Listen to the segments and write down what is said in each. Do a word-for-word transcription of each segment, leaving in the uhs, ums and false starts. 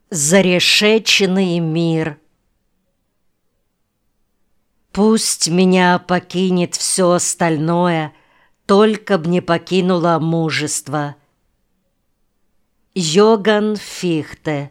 Зарешеченный мир. Пусть меня покинет все остальное, только б не покинуло мужество. Йоган Фихте.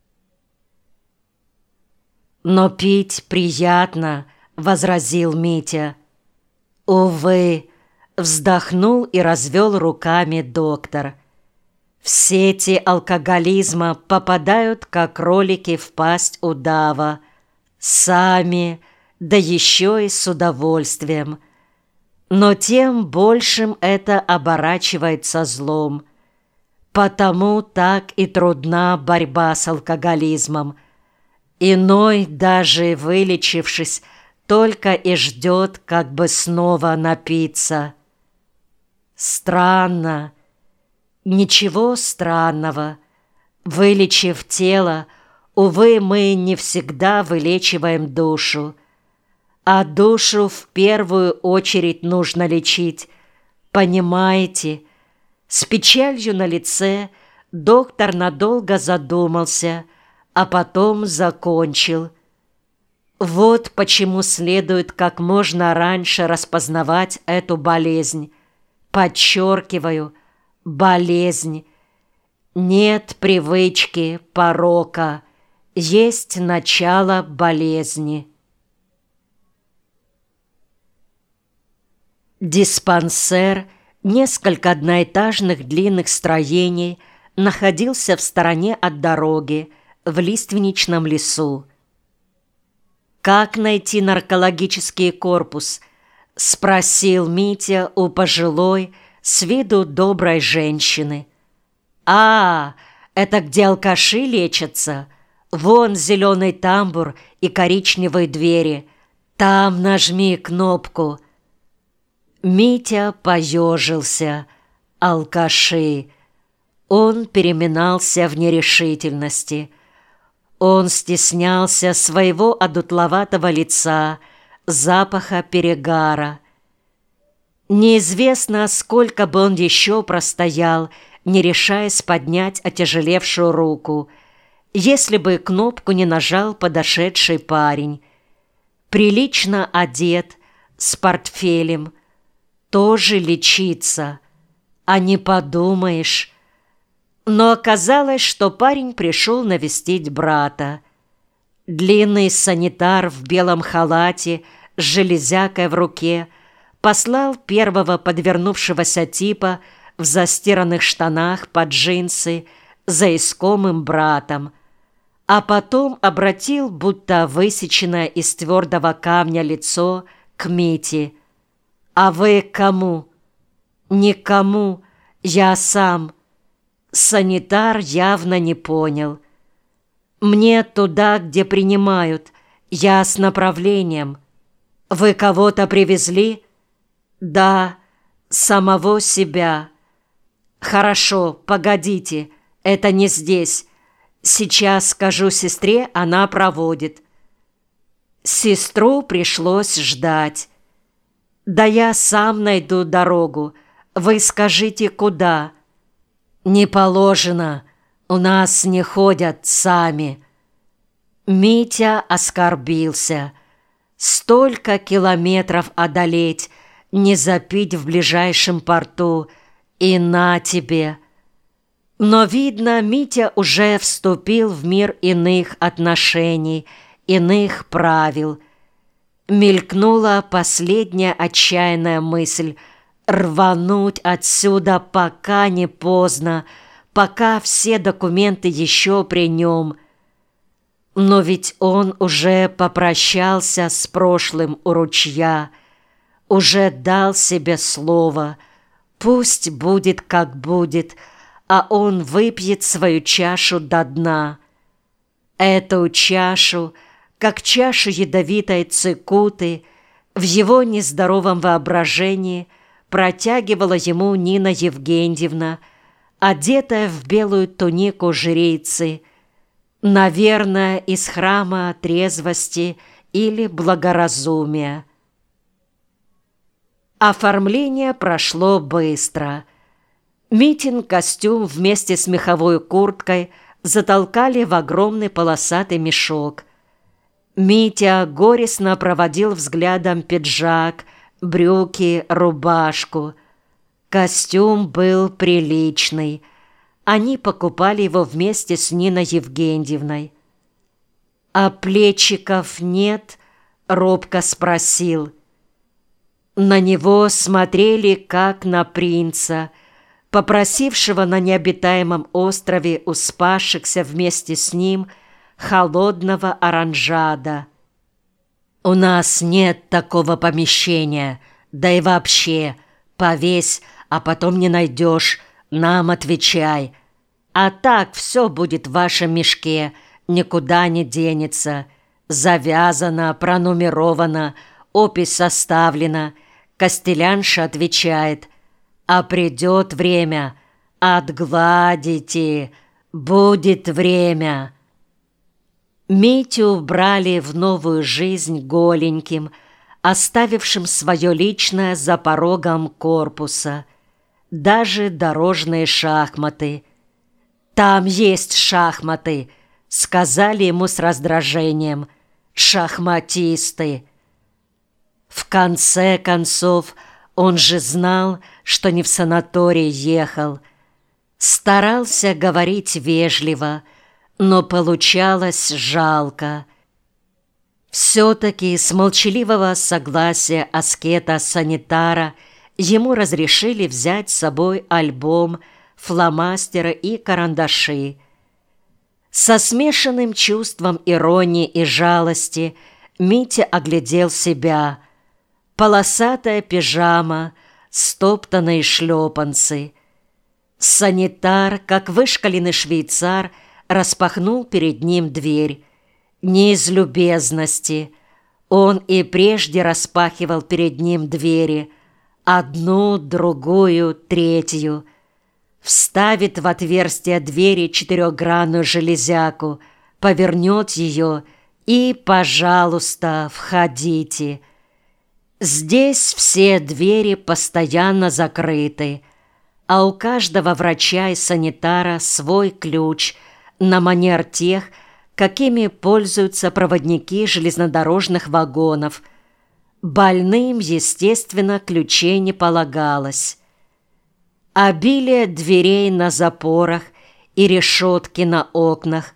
«Но пить приятно», — возразил Митя. «Увы», — вздохнул и развел руками доктор. «В сети алкоголизма попадают, как кролики в пасть удава. Сами, да еще и с удовольствием. Но тем большим это оборачивается злом. Потому так и трудна борьба с алкоголизмом. Иной, даже вылечившись, только и ждет, как бы снова напиться. Странно. Ничего странного. Вылечив тело, увы, мы не всегда вылечиваем душу. А душу в первую очередь нужно лечить. Понимаете?» С печалью на лице доктор надолго задумался, а потом закончил. «Вот почему следует как можно раньше распознавать эту болезнь. Подчеркиваю, болезнь. Нет привычки, порока, есть начало болезни». Диспансер, несколько одноэтажных длинных строений, находился в стороне от дороги, в лиственничном лесу. «Как найти наркологический корпус?» — спросил Митя у пожилой, с виду доброй женщины. «А, это где алкаши лечатся? Вон зеленый тамбур и коричневые двери. Там нажми кнопку». Митя поежился. Алкаши. Он переминался в нерешительности. Он стеснялся своего одутловатого лица, запаха перегара. Неизвестно, сколько бы он еще простоял, не решаясь поднять отяжелевшую руку, если бы кнопку не нажал подошедший парень. Прилично одет, с портфелем, тоже лечиться, а не подумаешь. Но оказалось, что парень пришел навестить брата. Длинный санитар в белом халате с железякой в руке послал первого подвернувшегося типа в застиранных штанах под джинсы за искомым братом, а потом обратил, будто высеченное из твердого камня лицо, к Мите. «А вы кому?» «Никому, я сам». Санитар явно не понял. «Мне туда, где принимают, я с направлением». «Вы кого-то привезли?» «Да, самого себя». «Хорошо, погодите, это не здесь. Сейчас скажу сестре, она проводит». Сестру пришлось ждать. «Да я сам найду дорогу. Вы скажите, куда?» «Не положено. У нас не ходят сами». Митя оскорбился. Столько километров одолеть, не запить в ближайшем порту, и на тебе. Но, видно, Митя уже вступил в мир иных отношений, иных правил. Мелькнула последняя отчаянная мысль — рвануть отсюда, пока не поздно, пока все документы еще при нем. Но ведь он уже попрощался с прошлым у ручья, уже дал себе слово. Пусть будет, как будет, а он выпьет свою чашу до дна. Эту чашу, как чашу ядовитой цикуты, в его нездоровом воображении протягивала ему Нина Евгеньевна, одетая в белую тунику жрицы, наверное, из храма трезвости или благоразумия. Оформление прошло быстро. Митин костюм вместе с меховой курткой затолкали в огромный полосатый мешок. Митя горестно проводил взглядом пиджак, брюки, рубашку. Костюм был приличный. Они покупали его вместе с Ниной Евгеньевной. «А плечиков нет?» — робко спросил. На него смотрели, как на принца, попросившего на необитаемом острове у спасшихся вместе с ним холодного оранжада. «У нас нет такого помещения, да и вообще, повесь, а потом не найдешь, нам отвечай. А так все будет в вашем мешке, никуда не денется. Завязано, пронумеровано, опись составлена». Костелянша отвечает: «А придет время, отгладите, будет время». Митю брали в новую жизнь голеньким, оставившим свое личное за порогом корпуса. Даже дорожные шахматы. «Там есть шахматы», — сказали ему с раздражением. «Шахматисты». В конце концов, он же знал, что не в санаторий ехал. Старался говорить вежливо, но получалось жалко. Все-таки с молчаливого согласия аскета-санитара ему разрешили взять с собой альбом, фломастеры и карандаши. Со смешанным чувством иронии и жалости Митя оглядел себя. Полосатая пижама, стоптанные шлепанцы. Санитар, как вышкаленный швейцар, распахнул перед ним дверь. Не из любезности. Он и прежде распахивал перед ним двери. Одну, другую, третью. Вставит в отверстие двери четырехгранную железяку, повернет ее и, пожалуйста, входите. Здесь все двери постоянно закрыты, а у каждого врача и санитара свой ключ на манер тех, какими пользуются проводники железнодорожных вагонов. Больным, естественно, ключей не полагалось. Обилие дверей на запорах и решетки на окнах.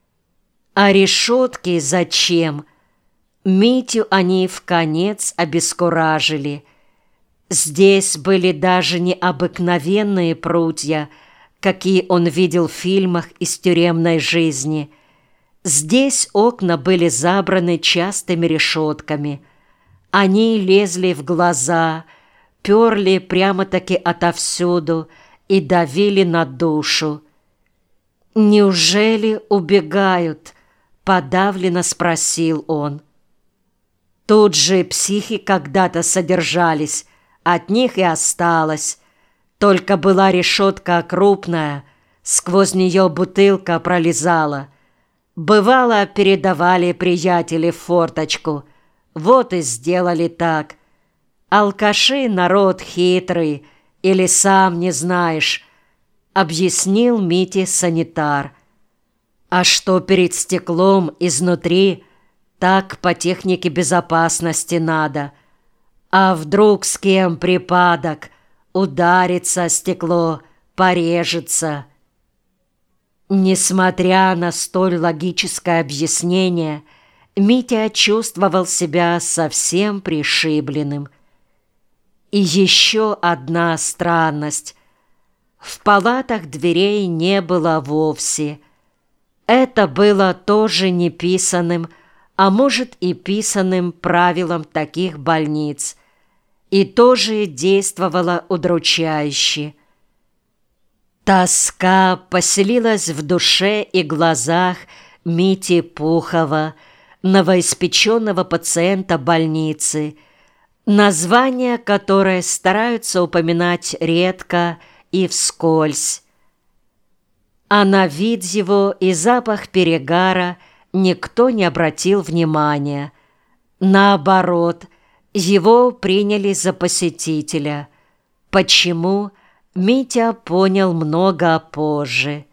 А решетки зачем? Митю они вконец обескуражили. Здесь были даже не обыкновенные прутья, какие он видел в фильмах из тюремной жизни. Здесь окна были забраны частыми решетками. Они лезли в глаза, перли прямо-таки отовсюду и давили на душу. «Неужели убегают?» — подавленно спросил он. Тут же психи когда-то содержались, от них и осталось. Только была решетка крупная, сквозь нее бутылка пролезала. Бывало, передавали приятели в форточку. Вот и сделали так. Алкаши народ хитрый, или сам не знаешь, объяснил Мите санитар. А что перед стеклом изнутри, так по технике безопасности надо. А вдруг с кем припадок, ударится стекло, порежется. Несмотря на столь логическое объяснение, Митя чувствовал себя совсем пришибленным. И еще одна странность. В палатах дверей не было вовсе. Это было тоже неписанным, а может и писанным правилом таких больниц, и тоже действовало удручающе. Тоска поселилась в душе и глазах Мити Пухова, новоиспеченного пациента больницы, название которой стараются упоминать редко и вскользь. А на вид его и запах перегара никто не обратил внимания. Наоборот, его приняли за посетителя. Почему, Митя понял много позже.